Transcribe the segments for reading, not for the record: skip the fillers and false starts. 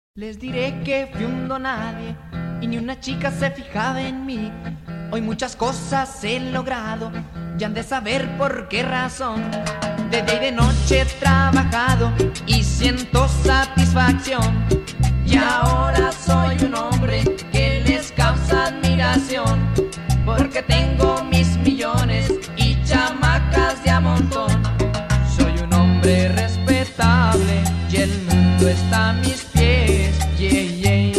Les diré que fui un donadie y ni una chica se fijaba en mí. Hoy muchas cosas he logrado, ya han de saber por qué razón. De día y de noche he trabajado y siento satisfacción. Y ahora soy un hombre que les causa admiración, porque tengo mis millones y chamacas de a montón. Soy un hombre respetable y el mundo está a mis pies, yeah, yeah.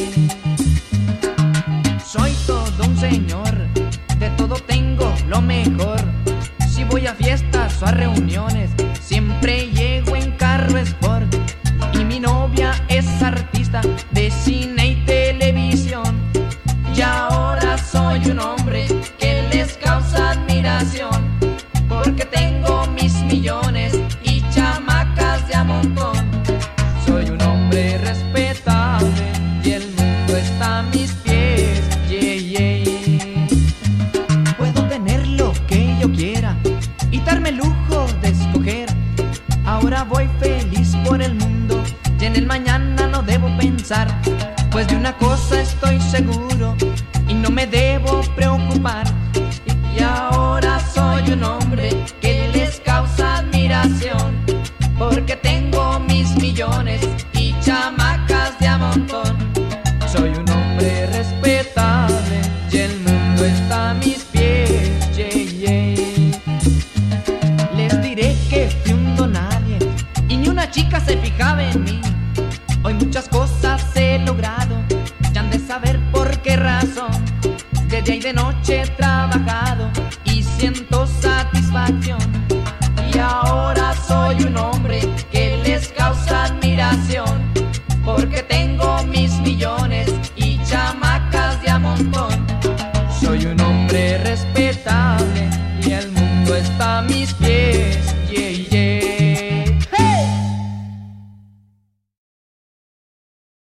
Soy todo un señor, de todo tengo lo mejor. Si voy a fiestas o a reuniones, siempre llego en carro sport. Y mi novia es artista de cine y televisión. Y ahora soy un hombre que les causa admiración, porque tengo mis millones y chamacas de a montón. Soy un hombre respetable y el mundo está a mis pies, yeah, yeah. Puedo tener lo que yo quiera y darme el lujo de escoger. Ahora voy feliz por el mundo y en el mañana no debo pensar, pues de una cosa estoy seguro y no me debo preocupar. Y ahora soy un hombre que les causa admiración, porque tengo mis millones y chamacas de a montón. Soy un hombre respetable y el mundo está a mis pies, yeah, yeah. Les diré que fui un donadie y ni una chica se fijaba en mí. Hoy muchas cosas he logrado, ya han de saber por qué razón. De día y de noche he trabajado y siento satisfacción. Y ahora soy un hombre que les causa admiración, porque tengo mis millones